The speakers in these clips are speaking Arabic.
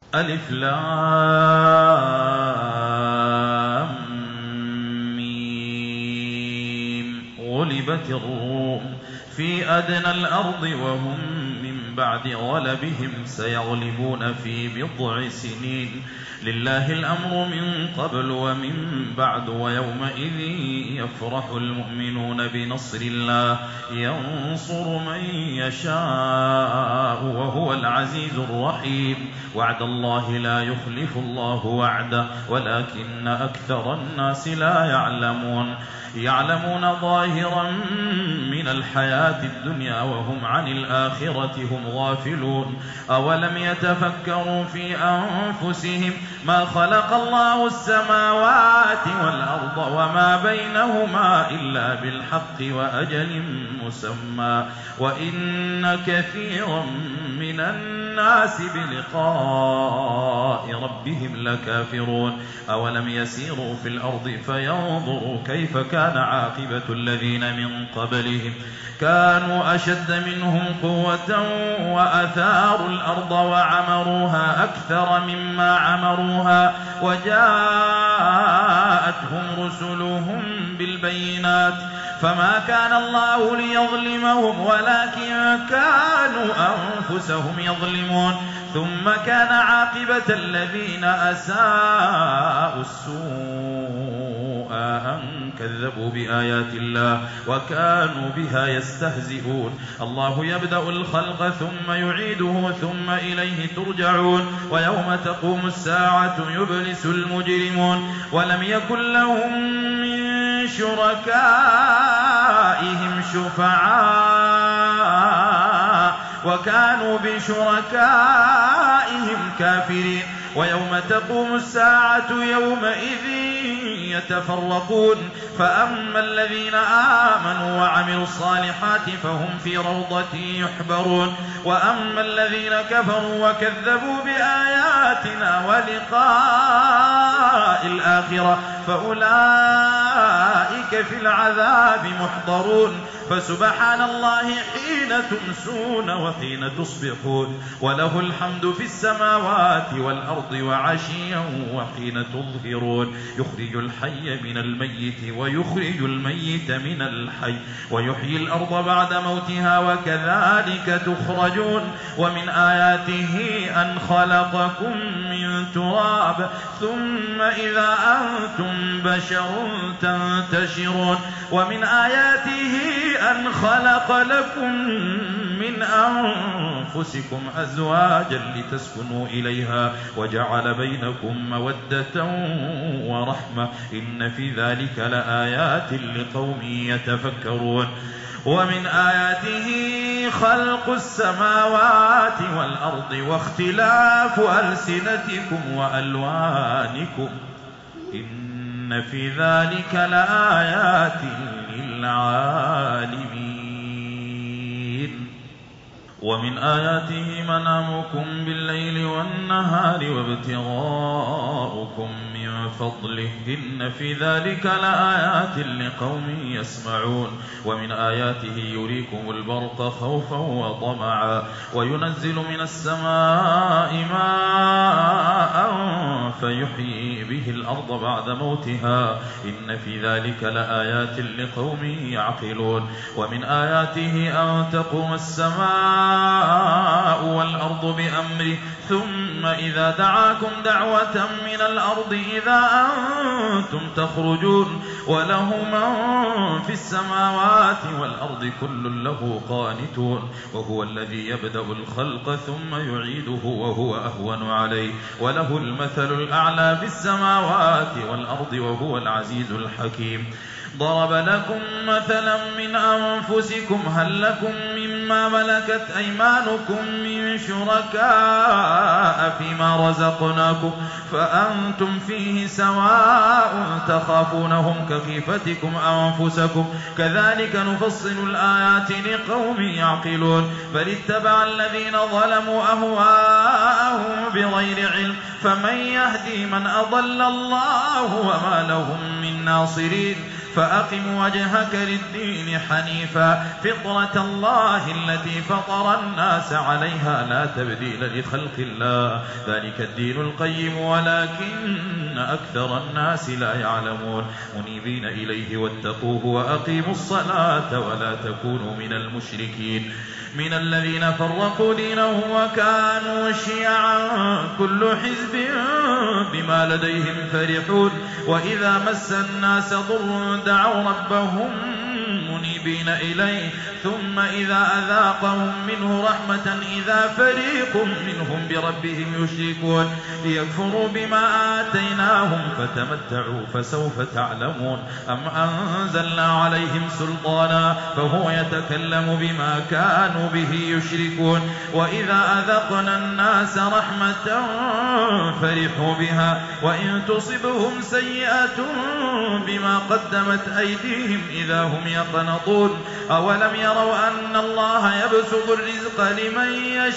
ألف لام ميم. غلبت الروم في أدنى الأرض وهم من بعد غلبهم سيغلبون في بضع سنين. لله الأمر من قبل ومن بعد ويومئذ يفرح المؤمنون بنصر الله ينصر من يشاء وهو العزيز الرحيم. وعد الله لا يخلف الله وعده ولكن أكثر الناس لا يعلمون ظاهرا من الحياة الدنيا وهم عن الآخرة هم غافلون. أولم يتفكروا في أنفسهم ما خلق الله السماوات والأرض وما بينهما إلا بالحق وأجل مسمى وإن كثيرا من الناس بلقاء ربهم لكافرون. أولم يسيروا في الأرض فينظروا كيف كان عاقبة الذين من قبلهم كانوا أشد منهم قوة وأثاروا الأرض وعمروها أكثر مما عمروها وجاءتهم رسلهم بالبينات فما كان الله ليظلمهم ولكن كانوا أنفسهم يظلمون. ثم كان عاقبة الذين أساءوا السوء أن كذبوا بآيات الله وكانوا بها يستهزئون. الله يبدأ الخلق ثم يعيده ثم إليه ترجعون. ويوم تقوم الساعة يبلس المجرمون ولم يكن لهم من شركائهم شفعاء وكانوا بشركائهم كافرين. ويوم تقوم الساعة يومئذ يتفرقون فأما الذين آمنوا وعملوا الصالحات فهم في روضة يحبرون وأما الذين كفروا وكذبوا بآياتنا ولقاء الآخرة فأولئك في العذاب محضرون. فسبحان الله حين تمسون وحين تصبحون وله الحمد في السماوات والأرض وعشيا وحين تظهرون. يخرج الحي من الميت ويخرج الميت من الحي ويحيي الأرض بعد موتها وكذلك تخرجون. ومن آياته أن خلقكم من تراب ثم إذا أنتم بشر تنتشرون. ومن آياته أن خلق لكم من أنفسكم أزواجا لتسكنوا إليها وجعل بينكم مودة ورحمة إن في ذلك لآيات لقوم يتفكرون. ومن آياته خلق السماوات والأرض واختلاف ألسنتكم وألوانكم إن في ذلك لآيات للعالمين. ومن آياته منامكم بالليل والنهار وابتغاؤكم من فضله إن في ذلك لآيات لقوم يسمعون. ومن آياته يريكم البرق خوفا وطمعا وينزل من السماء ماء فيحيي به الأرض بعد موتها إن في ذلك لآيات لقوم يعقلون. ومن آياته أن تقوم السماء والأرض بأمره ثم إذا دعاكم دعوة من الأرض إذا أنتم تخرجون. وله من في السماوات والأرض كل له قانتون وهو الذي يبدأ الخلق ثم يعيده وهو أهون عليه وله المثل الأعلى في السماوات والأرض وهو العزيز الحكيم. ضرب لكم مثلا من أنفسكم هل لكم مما ملكت أيمانكم من شركاء فيما رزقناكم فأنتم فيه سواء تخافونهم كخيفتكم أنفسكم كذلك نفصل الآيات لقوم يعقلون. بل اتبع الذين ظلموا أهواءهم بغير علم فمن يهدي من أضل الله وما لهم من ناصرين. فأقم وجهك للدين حنيفا فطرة الله التي فطر الناس عليها لا تبديل لخلق الله ذلك الدين القيم ولكن أكثر الناس لا يعلمون منيبين إليه واتقوه وأقيموا الصلاة ولا تكونوا من المشركين من الذين فرقوا دينهم وكانوا شيعا كل حزب بما لديهم فرحون وإذا مس الناس ضر دعوا ربهم منيبين إليه ثم إذا أذاقهم منه رحمة إذا فريق منهم بربهم يشركون ليكفروا بما آتيناهم فتمتعوا فسوف تعلمون أم أنزلنا عليهم سلطانا فهو يتكلم بما كانوا به يشركون وإذا أذقنا الناس رحمة فرحوا بها وإن تصبهم سيئة بما قدمت أيديهم إذا هم يقنطون أولم يروا أن الله يبسط الرزق لمن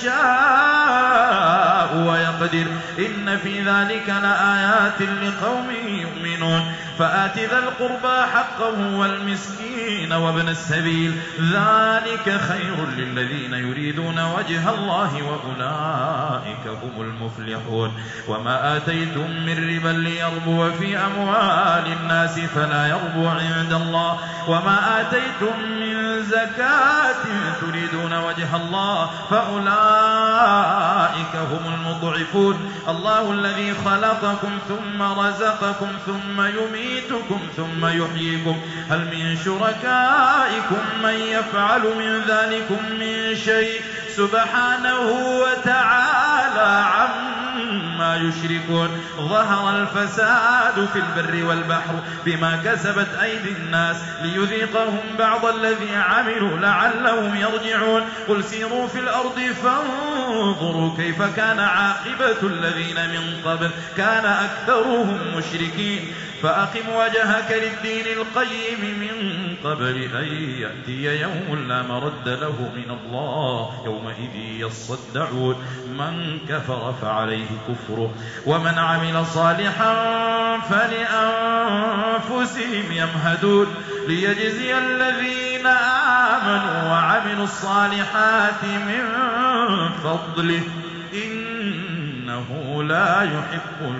يشاء ويقدر إن في ذلك لآيات لقوم يؤمنون فآت ذا القربى حقه والمسكين وابن السبيل ذلك خير للذين يريدون وجه الله وأولئك هم المفلحون وما آتيتم من ربا ليربو في أموال الناس فلا يربو عند الله وما آتيتم من زكاة تريدون وجه الله فأولئك هم المضعفون الله الذي خلقكم ثم رزقكم ثم يميتكم ثم يحييكم هل من شركائكم من يفعل من ذلكم من شيء سبحانه وتعالى عما يشركون ظهر الفساد في البر والبحر بما كسبت أيدي الناس ليذيقهم بعض الذي عملوا لعلهم يرجعون قل سيروا في الأرض فانظروا كيف كان عاقبة الذين من قبل كان أكثرهم مشركين فأقم وجهك للدين القيم من قبل أن يأتي يوم لا مرد له من الله يومئذ يصدعون من كفر فعليه كفره ومن عمل صالحا فلأنفسهم يمهدون ليجزي الذين آمنوا وعملوا الصالحات من فضله إنه لا يحب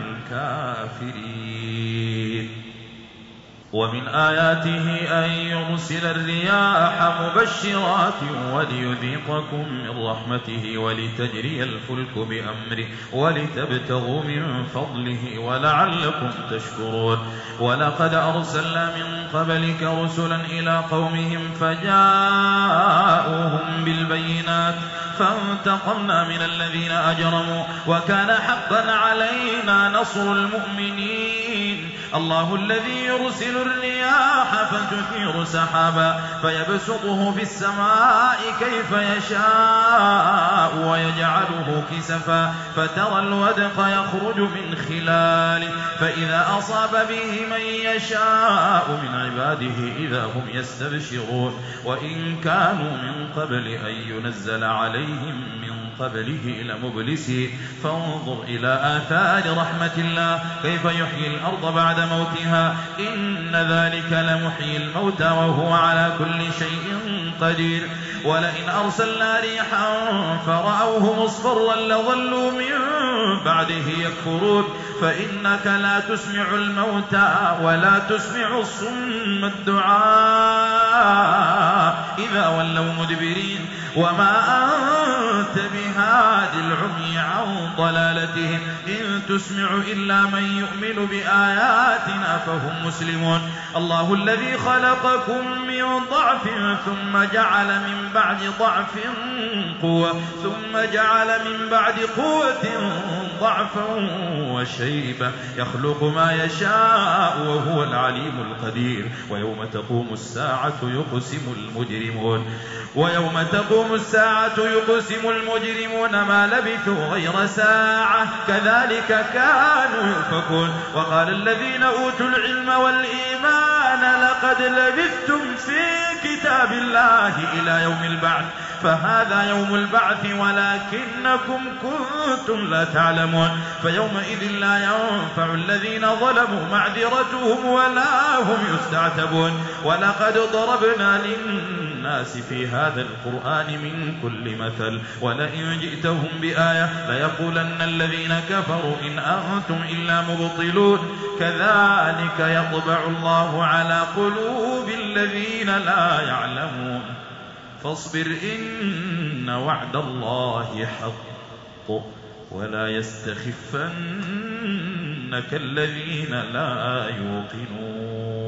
الكافرين ومن آياته أن يرسل الرياح مبشرات وليذيقكم من رحمته ولتجري الفلك بأمره ولتبتغوا من فضله ولعلكم تشكرون ولقد أرسلنا من قبلك رسلا إلى قومهم فجاءوهم بالبينات فانتقمنا من الذين أجرموا وكان حقا علينا نصر المؤمنين الله الذي يرسل الرياح فتثير سحابا فيبسطه في السماء كيف يشاء ويجعله كسفا فترى الودق يخرج من خلاله فإذا أصاب به من يشاء من عباده إذا هم يستبشرون وإن كانوا من قبل أن ينزل عليهم من قبله لمبلسين فانظر إلى آثار رحمة الله كيف يحيي الأرض بعد موتها إن ذلك لمحيي الموتى وهو على كل شيء قدير ولئن أرسلنا ريحا فرأوه مصفرا لظلوا من بعده يكفرون فإنك لا تسمع الموتى ولا تسمع الصم الدعاء إذا ولوا مدبرين وما أنت بهاد العمي عن ضلالتهم إن تسمع إلا من يؤمن بآياتنا فهم مسلمون الله الذي خلقكم من ضعف ثم جعل من بعد ضعف قوة ثم جعل من بعد قوة ضعفا وشيبة يخلق ما يشاء وهو العليم القدير ويوم تقوم الساعة يقسم المجرمون ما لبثوا غير ساعة كذلك كانوا يؤفكون وقال الذين أوتوا العلم والإيمان لقد لبثتم في كتاب الله إلى يوم البعث فهذا يوم البعث ولكنكم كنتم لا تعلمون فيومئذ لا ينفع الذين ظلموا معذرتهم ولا هم يستعتبون ولقد ضربنا للناس في هذا القرآن من كل مثل ولئن جئتهم بآية ليقولن الذين كفروا إن أنتم إلا مبطلون كذلك يطبع الله على قلوب الذين لا يعلمون فاصبر إن وعد الله حق ولا يستخفنك الذين لا يوقنون